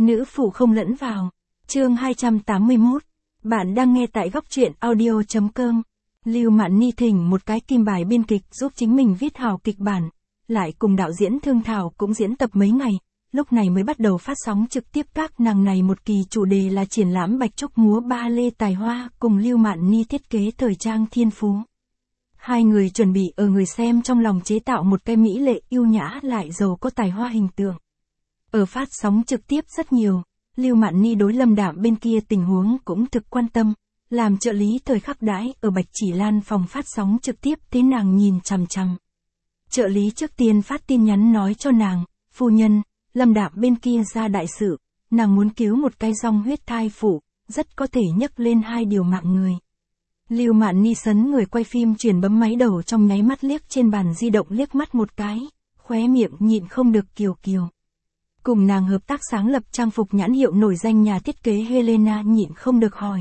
Nữ phụ không lẫn vào. Chương 281. Bạn đang nghe tại góc truyện audio.com. Lưu Mạn Ni thỉnh một cái kim bài biên kịch giúp chính mình viết hào kịch bản, lại cùng đạo diễn Thương Thảo cũng diễn tập mấy ngày, lúc này mới bắt đầu phát sóng trực tiếp các nàng này. Một kỳ chủ đề là triển lãm Bạch Trúc múa ba lê tài hoa cùng Lưu Mạn Ni thiết kế thời trang thiên phú. Hai người chuẩn bị ở người xem trong lòng chế tạo một cái mỹ lệ yêu nhã lại giàu có tài hoa hình tượng. Ở phát sóng trực tiếp rất nhiều, Lưu Mạn Ni đối Lâm Đạm bên kia tình huống cũng thực quan tâm, làm trợ lý thời khắc đãi ở Bạch Chỉ Lan phòng phát sóng trực tiếp thế nàng nhìn chằm chằm. Trợ lý trước tiên phát tin nhắn nói cho nàng, phu nhân, Lâm Đạm bên kia ra đại sự, nàng muốn cứu một cái dòng huyết thai phụ, rất có thể nhấc lên 2 điều mạng người. Lưu Mạn Ni sấn người quay phim chuyển bấm máy đầu trong nháy mắt liếc trên bàn di động liếc mắt một cái, khóe miệng nhịn không được kiều kiều. Cùng nàng hợp tác sáng lập trang phục nhãn hiệu nổi danh nhà thiết kế Helena nhịn không được hỏi.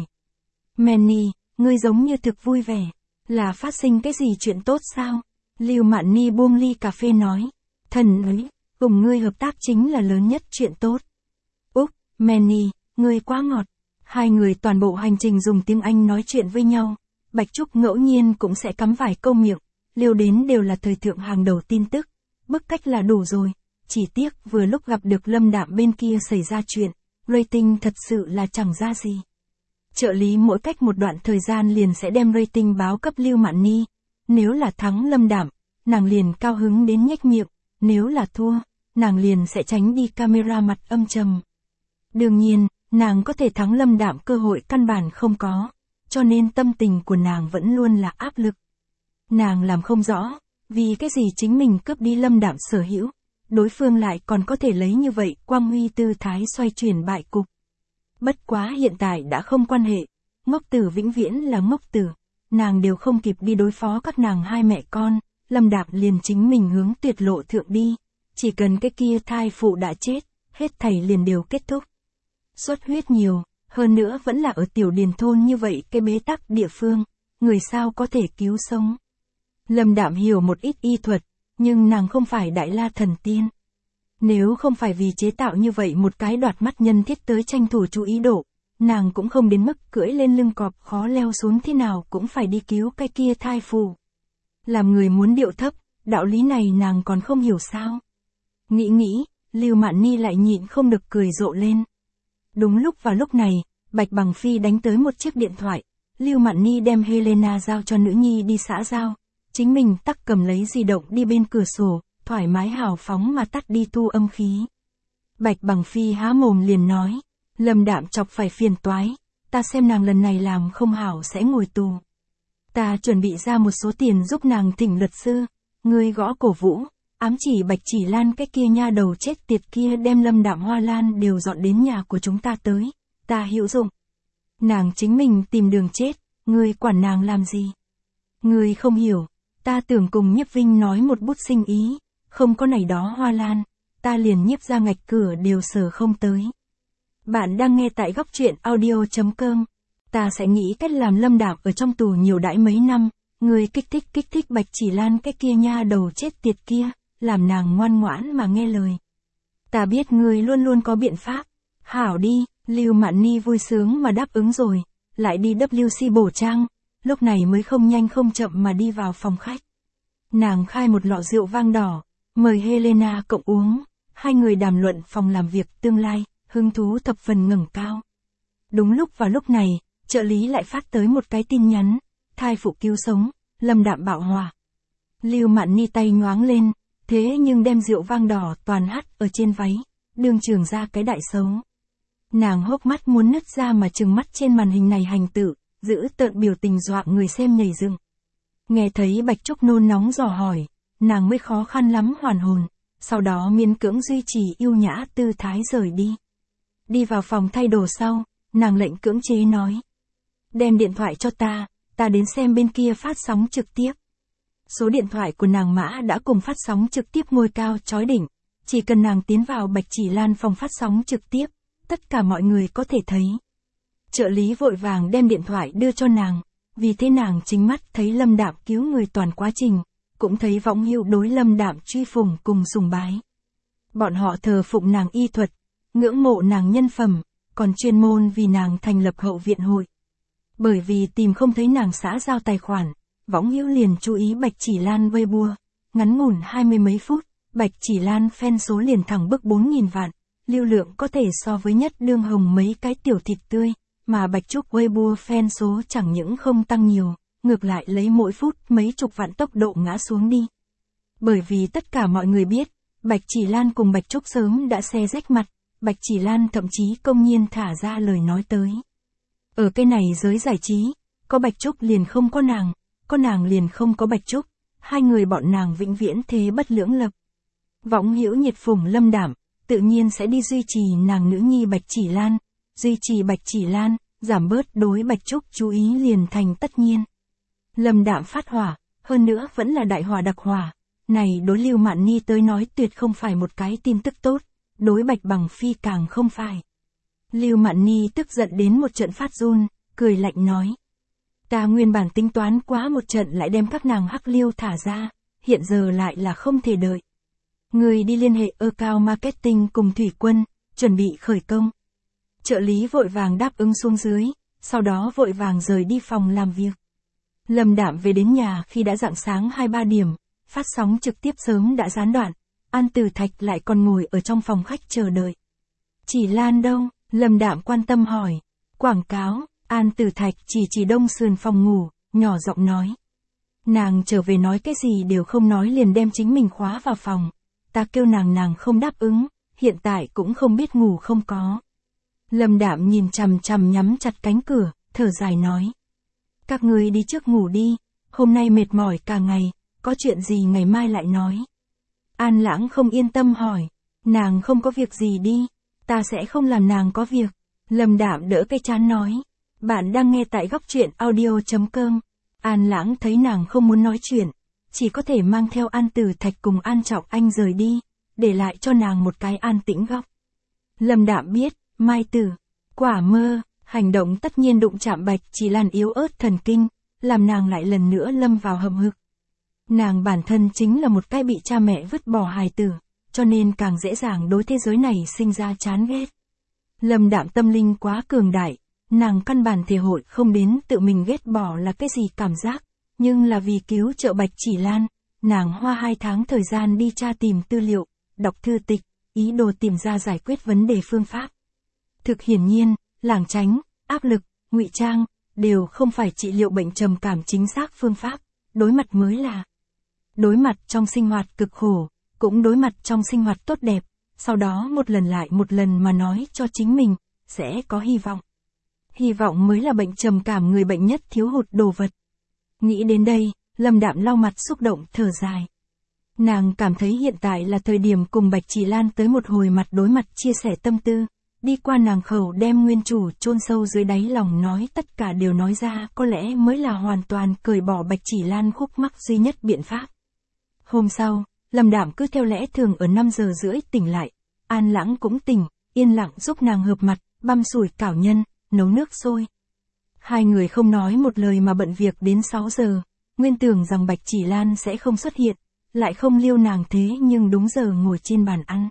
Manny, ngươi giống như thực vui vẻ, là phát sinh cái gì chuyện tốt sao? Lưu Mạn Ni buông ly cà phê nói, thần ấy, cùng ngươi hợp tác chính là lớn nhất chuyện tốt. Úc, Manny, ngươi quá ngọt. Hai người toàn bộ hành trình dùng tiếng Anh nói chuyện với nhau, Bạch Trúc ngẫu nhiên cũng sẽ cắm vài câu miệng, liều đến đều là thời thượng hàng đầu tin tức, bức cách là đủ rồi. Chỉ tiếc vừa lúc gặp được Lâm Đạm bên kia xảy ra chuyện, rating thật sự là chẳng ra gì. Trợ lý mỗi cách một đoạn thời gian liền sẽ đem rating báo cấp Lưu Mạn Ni, nếu là thắng Lâm Đạm, nàng liền cao hứng đến nhếch miệng, nếu là thua, nàng liền sẽ tránh đi camera mặt âm trầm. Đương nhiên, nàng có thể thắng Lâm Đạm cơ hội căn bản không có, cho nên tâm tình của nàng vẫn luôn là áp lực. Nàng làm không rõ, vì cái gì chính mình cướp đi Lâm Đạm sở hữu, đối phương lại còn có thể lấy như vậy quang huy tư thái xoay chuyển bại cục. Bất quá hiện tại đã không quan hệ, ngốc tử vĩnh viễn là ngốc tử, nàng đều không kịp đi đối phó các nàng hai mẹ con, Lâm Đạm liền chính mình hướng tuyệt lộ thượng đi, chỉ cần cái kia thai phụ đã chết, hết thảy liền đều kết thúc. Xuất huyết nhiều, hơn nữa vẫn là ở tiểu điền thôn như vậy cái bế tắc địa phương, người sao có thể cứu sống. Lâm Đạm hiểu một ít y thuật, nhưng nàng không phải đại la thần tiên. Nếu không phải vì chế tạo như vậy một cái đoạt mắt nhân thiết tới tranh thủ chú ý độ, nàng cũng không đến mức cưỡi lên lưng cọp khó leo xuống thế nào cũng phải đi cứu cái kia thai phụ. Làm người muốn điệu thấp, đạo lý này nàng còn không hiểu sao. Nghĩ, Lưu Mạn Ni lại nhịn không được cười rộ lên. Đúng vào lúc này, Bạch Bằng Phi đánh tới một chiếc điện thoại, Lưu Mạn Ni đem Helena giao cho nữ nhi đi xã giao, chính mình tắc cầm lấy di động đi bên cửa sổ, thoải mái hào phóng mà tắt đi thu âm khí. Bạch Bằng Phi há mồm liền nói, Lâm Đạm chọc phải phiền toái, ta xem nàng lần này làm không hảo sẽ ngồi tù. Ta chuẩn bị ra một số tiền giúp nàng thỉnh luật sư, ngươi gõ cổ vũ, ám chỉ Bạch Chỉ Lan cái kia nha đầu chết tiệt kia đem Lâm Đạm hoa lan đều dọn đến nhà của chúng ta tới, ta hữu dụng. Nàng chính mình tìm đường chết, ngươi quản nàng làm gì? Ngươi không hiểu, ta tưởng cùng Nhiếp Vinh nói một bút sinh ý, không có này đó hoa lan, ta liền nhiếp ra ngạch cửa đều sờ không tới. Bạn đang nghe tại góc truyện audio.com. Ta sẽ nghĩ cách làm Lâm Đạm ở trong tù nhiều đãi mấy năm, người kích thích Bạch Chỉ Lan cái kia nha đầu chết tiệt kia, làm nàng ngoan ngoãn mà nghe lời. Ta biết ngươi luôn luôn có biện pháp. Hảo đi, Lưu Mạn Ni vui sướng mà đáp ứng rồi, lại đi WC bổ trang, lúc này mới không nhanh không chậm mà đi vào phòng khách. Nàng khai một lọ rượu vang đỏ, mời Helena cộng uống, hai người đàm luận phòng làm việc tương lai, hứng thú thập phần ngẩng cao. Đúng vào lúc này, trợ lý lại phát tới một cái tin nhắn, thai phụ cứu sống, Lâm Đạm bạo hỏa. Lưu Mạn Ni tay nhoáng lên, thế nhưng đem rượu vang đỏ toàn hắt ở trên váy, đương trường ra cái đại xấu. Nàng hốc mắt muốn nứt ra mà trừng mắt trên màn hình này hành tự, giữ tợn biểu tình dọa người xem nhảy dựng. Nghe thấy Bạch Trúc nôn nóng dò hỏi, nàng mới khó khăn lắm hoàn hồn, sau đó miễn cưỡng duy trì yêu nhã tư thái rời đi. Đi vào phòng thay đồ sau, nàng lệnh cưỡng chế nói. Đem điện thoại cho ta đến xem bên kia phát sóng trực tiếp. Số điện thoại của nàng mã đã cùng phát sóng trực tiếp ngôi cao chói đỉnh, chỉ cần nàng tiến vào Bạch Chỉ Lan phòng phát sóng trực tiếp, tất cả mọi người có thể thấy. Trợ lý vội vàng đem điện thoại đưa cho nàng, vì thế nàng chính mắt thấy Lâm Đạm cứu người toàn quá trình, cũng thấy võng hữu đối Lâm Đạm truy phùng cùng sùng bái. Bọn họ thờ phụng nàng y thuật, ngưỡng mộ nàng nhân phẩm, còn chuyên môn vì nàng thành lập hậu viện hội. Bởi vì tìm không thấy nàng xã giao tài khoản, Võng Hữu liền chú ý Bạch Chỉ Lan Weibo, ngắn ngủn 20 mấy phút, Bạch Chỉ Lan fan số liền thẳng bức 4.000 vạn, lưu lượng có thể so với Nhất Đương Hồng mấy cái tiểu thịt tươi, mà Bạch Trúc Weibo fan số chẳng những không tăng nhiều, ngược lại lấy mỗi phút mấy chục vạn tốc độ ngã xuống đi. Bởi vì tất cả mọi người biết, Bạch Chỉ Lan cùng Bạch Trúc sớm đã xé rách mặt, Bạch Chỉ Lan thậm chí công nhiên thả ra lời nói tới. Ở cái này giới giải trí, có Bạch Trúc liền không có nàng liền không có Bạch Trúc, hai người bọn nàng vĩnh viễn thế bất lưỡng lập. Võng Hữu nhiệt phủng Lâm Đảm, tự nhiên sẽ đi duy trì nàng nữ nhi Bạch Chỉ Lan, duy trì Bạch Chỉ Lan, giảm bớt đối Bạch Trúc chú ý liền thành tất nhiên. Lâm Đảm phát hỏa, hơn nữa vẫn là đại hỏa đặc hỏa, này đối Lưu Mạn Ni tới nói tuyệt không phải một cái tin tức tốt, đối Bạch Bằng Phi càng không phải. Lưu Mạn Ni tức giận đến một trận phát run, cười lạnh nói. Ta nguyên bản tính toán quá một trận lại đem các nàng hắc liêu thả ra, hiện giờ lại là không thể đợi. Người đi liên hệ account marketing cùng Thủy Quân, chuẩn bị khởi công. Trợ lý vội vàng đáp ứng xuống dưới, sau đó vội vàng rời đi phòng làm việc. Lâm Đảm về đến nhà khi đã rạng sáng 2-3 điểm, phát sóng trực tiếp sớm đã gián đoạn, An Tử Thạch lại còn ngồi ở trong phòng khách chờ đợi. Chỉ Lan đâu? Lâm Đảm quan tâm hỏi. Quảng cáo, An Tử Thạch chỉ đông sườn phòng ngủ, nhỏ giọng nói. Nàng trở về nói cái gì đều không nói liền đem chính mình khóa vào phòng. Ta kêu nàng không đáp ứng, hiện tại cũng không biết ngủ không có. Lâm Đảm nhìn chằm chằm nhắm chặt cánh cửa, thở dài nói. Các ngươi đi trước ngủ đi, hôm nay mệt mỏi cả ngày, có chuyện gì ngày mai lại nói. An Lãng không yên tâm hỏi, nàng không có việc gì đi, ta sẽ không làm nàng có việc. Lâm Đảm đỡ cái chán nói, bạn đang nghe tại góc truyện audio.com. An Lãng thấy nàng không muốn nói chuyện, chỉ có thể mang theo An Tử Thạch cùng An Trọng Anh rời đi, để lại cho nàng một cái an tĩnh góc. Lâm Đảm biết, Mai Tử, Quả Mơ, hành động tất nhiên đụng chạm Bạch Chỉ Lan yếu ớt thần kinh, làm nàng lại lần nữa lâm vào hầm hực. Nàng bản thân chính là một cái bị cha mẹ vứt bỏ hài tử, cho nên càng dễ dàng đối thế giới này sinh ra chán ghét. Lâm Đảm tâm linh quá cường đại, nàng căn bản thể hội không đến tự mình ghét bỏ là cái gì cảm giác, nhưng là vì cứu trợ Bạch Chỉ Lan, nàng hoa 2 tháng thời gian đi tra tìm tư liệu, đọc thư tịch, ý đồ tìm ra giải quyết vấn đề phương pháp. Thực hiển nhiên, lảng tránh, áp lực, ngụy trang, đều không phải trị liệu bệnh trầm cảm chính xác phương pháp, đối mặt mới là. Đối mặt trong sinh hoạt cực khổ, cũng đối mặt trong sinh hoạt tốt đẹp, sau đó một lần lại một lần mà nói cho chính mình, sẽ có hy vọng. Hy vọng mới là bệnh trầm cảm người bệnh nhất thiếu hụt đồ vật. Nghĩ đến đây, Lâm Đạm lau mặt xúc động thở dài. Nàng cảm thấy hiện tại là thời điểm cùng Bạch Chỉ Lan tới một hồi mặt đối mặt chia sẻ tâm tư, đi qua nàng khẩu đem nguyên chủ chôn sâu dưới đáy lòng nói tất cả đều nói ra có lẽ mới là hoàn toàn cởi bỏ Bạch Chỉ Lan khúc mắc duy nhất biện pháp. Hôm sau, Lâm Đạm cứ theo lẽ thường ở 5 giờ rưỡi tỉnh lại, An Lãng cũng tỉnh, yên lặng giúp nàng hợp mặt, băm sủi cảo nhân, nấu nước sôi. Hai người không nói một lời mà bận việc đến 6 giờ, nguyên tưởng rằng Bạch Chỉ Lan sẽ không xuất hiện, lại không liêu nàng thế nhưng đúng giờ ngồi trên bàn ăn.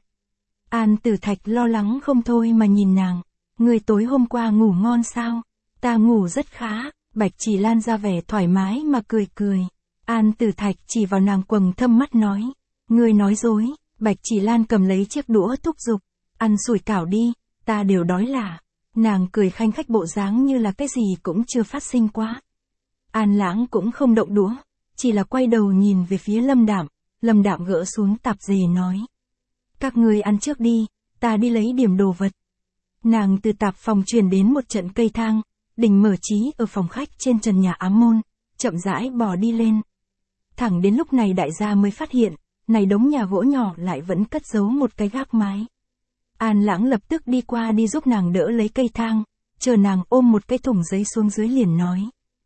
An Tử Thạch lo lắng không thôi mà nhìn nàng, người tối hôm qua ngủ ngon sao? Ta ngủ rất khá, Bạch Chỉ Lan ra vẻ thoải mái mà cười cười. An Tử Thạch chỉ vào nàng quầng thâm mắt nói, ngươi nói dối. Bạch Chỉ Lan cầm lấy chiếc đũa thúc giục, ăn sủi cảo đi, ta đều đói lả. Nàng cười khanh khách bộ dáng như là cái gì cũng chưa phát sinh quá. An Lãng cũng không động đũa, chỉ là quay đầu nhìn về phía Lâm Đạm. Lâm Đạm gỡ xuống tạp dề nói, các ngươi ăn trước đi, ta đi lấy điểm đồ vật. Nàng từ tạp phòng truyền đến một trận cây thang, đỉnh mở trí ở phòng khách trên trần nhà ám môn, chậm rãi bò đi lên. Thẳng đến lúc này đại gia mới phát hiện, này đống nhà gỗ nhỏ lại vẫn cất giấu một cái gác mái. An Lãng lập tức đi qua đi giúp nàng đỡ lấy cây thang, chờ nàng ôm một cái thùng giấy xuống dưới liền nói.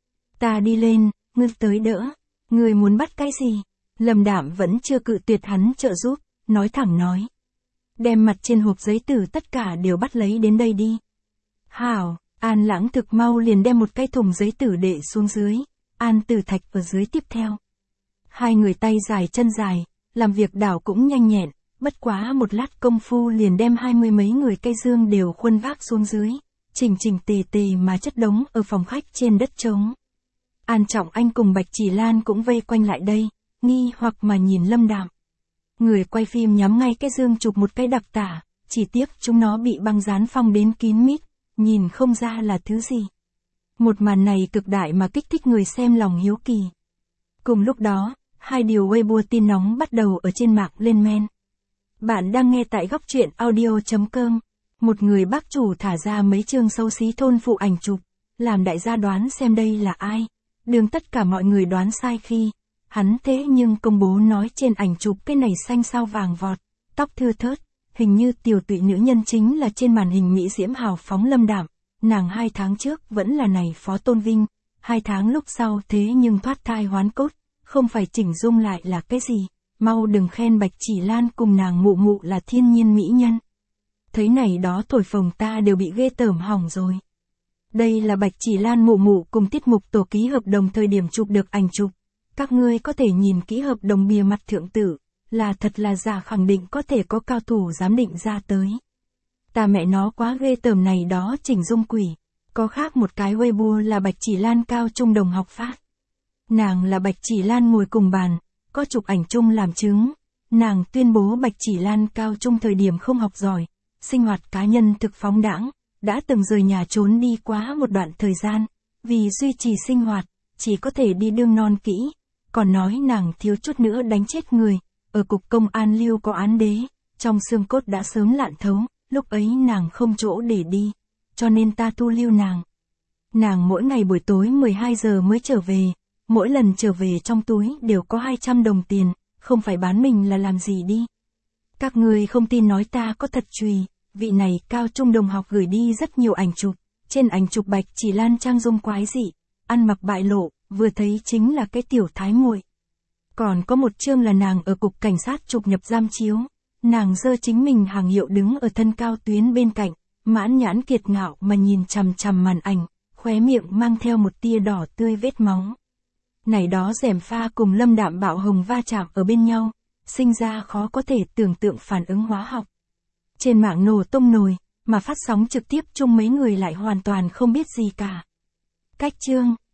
Ta đi lên, ngươi tới đỡ, ngươi muốn bắt cái gì? Lâm Đạm vẫn chưa cự tuyệt hắn trợ giúp, nói thẳng nói. Đem mặt trên hộp giấy từ tất cả đều bắt lấy đến đây đi. Hảo, An Lãng thực mau liền đem một cái thùng giấy tử để xuống dưới, An Tử Thạch ở dưới tiếp theo. Hai người tay dài chân dài, làm việc đảo cũng nhanh nhẹn, Bất quá một lát công phu liền đem 20 mấy người cây dương đều khuân vác xuống dưới, chỉnh chỉnh tề tề mà chất đống ở phòng khách trên đất trống. An Trọng Anh cùng Bạch Chỉ Lan cũng vây quanh lại đây, nghi hoặc mà nhìn Lâm Đạm. Người quay phim nhắm ngay cái dương chụp một cái đặc tả, chỉ tiếc chúng nó bị băng dán phong đến kín mít, nhìn không ra là thứ gì. Một màn này cực đại mà kích thích người xem lòng hiếu kỳ. Cùng lúc đó, hai điều Weibo tin nóng bắt đầu ở trên mạng lên men. Bạn đang nghe tại góc truyện audio.com. Một người bác chủ thả ra mấy chương xấu xí thôn phụ ảnh chụp, làm đại gia đoán xem đây là ai. Đường tất cả mọi người đoán sai khi hắn thế nhưng công bố nói trên ảnh chụp cái này xanh sao vàng vọt, tóc thưa thớt, hình như tiểu tụy nữ nhân chính là trên màn hình mỹ diễm hào phóng Lâm Đạm. Nàng 2 tháng trước vẫn là này Phó Tôn Vinh, 2 tháng lúc sau thế nhưng thoát thai hoán cốt, không phải chỉnh dung lại là cái gì, mau đừng khen Bạch Chỉ Lan cùng nàng mụ mụ là thiên nhiên mỹ nhân. Thấy này đó thổi phồng ta đều bị ghê tởm hỏng rồi. Đây là Bạch Chỉ Lan mụ mụ cùng tiết mục tổ ký hợp đồng thời điểm chụp được ảnh chụp. Các ngươi có thể nhìn kỹ hợp đồng bìa mặt thượng tử, là thật là giả khẳng định có thể có cao thủ giám định ra tới. Ta mẹ nó quá ghê tởm này đó chỉnh dung quỷ. Có khác một cái Weibo là Bạch Chỉ Lan cao trung đồng học phát. Nàng là Bạch Chỉ Lan ngồi cùng bàn, có chụp ảnh chung làm chứng. Nàng tuyên bố Bạch Chỉ Lan cao trung thời điểm không học giỏi, sinh hoạt cá nhân thực phóng đãng, đã từng rời nhà trốn đi quá một đoạn thời gian, vì duy trì sinh hoạt, chỉ có thể đi đương non kỹ, còn nói nàng thiếu chút nữa đánh chết người, ở cục công an lưu có án đế, trong xương cốt đã sớm lạn thấu, lúc ấy nàng không chỗ để đi, cho nên ta thu lưu nàng. Nàng mỗi ngày buổi tối 12 giờ mới trở về, mỗi lần trở về trong túi đều có 200 đồng tiền, không phải bán mình là làm gì đi. Các người không tin nói ta có thật chùy. Vị này cao trung đồng học gửi đi rất nhiều ảnh chụp, trên ảnh chụp Bạch Chỉ Lan trang dung quái dị, ăn mặc bại lộ, vừa thấy chính là cái tiểu thái muội. Còn có một chương là nàng ở cục cảnh sát chụp nhập giam chiếu, nàng giơ chính mình hàng hiệu đứng ở thân cao tuyến bên cạnh, mãn nhãn kiệt ngạo mà nhìn chằm chằm màn ảnh, khóe miệng mang theo một tia đỏ tươi vết máu. Này đó gièm pha cùng Lâm Đạm bạo hồng va chạm ở bên nhau, sinh ra khó có thể tưởng tượng phản ứng hóa học. Trên mạng nổ tung nồi, mà phát sóng trực tiếp chung mấy người lại hoàn toàn không biết gì cả. Cách chương